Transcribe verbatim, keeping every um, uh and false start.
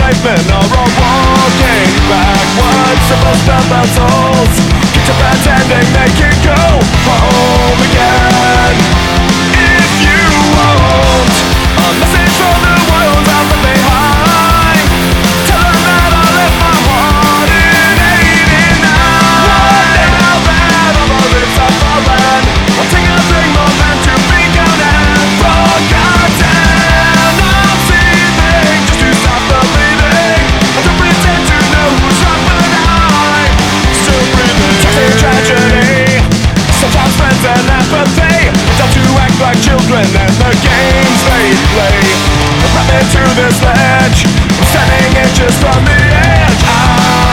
brave men are all walking backwards. Supposed to build souls, keep pretending they can go home again. If you want a message from the world I left behind, tell them that I left my heart in eighty-nine. One day now that all the lips have fallen, I'll take a drink moment to think out and forgotten. I'm seething just to stop the bleeding. I don't pretend to know who's wrong, but I'm still breathing. Toxic tragedy, sometimes friends and apathy, tell to act like children and the games they play. Wrap me to this ledge, I'm standing inches from the edge. I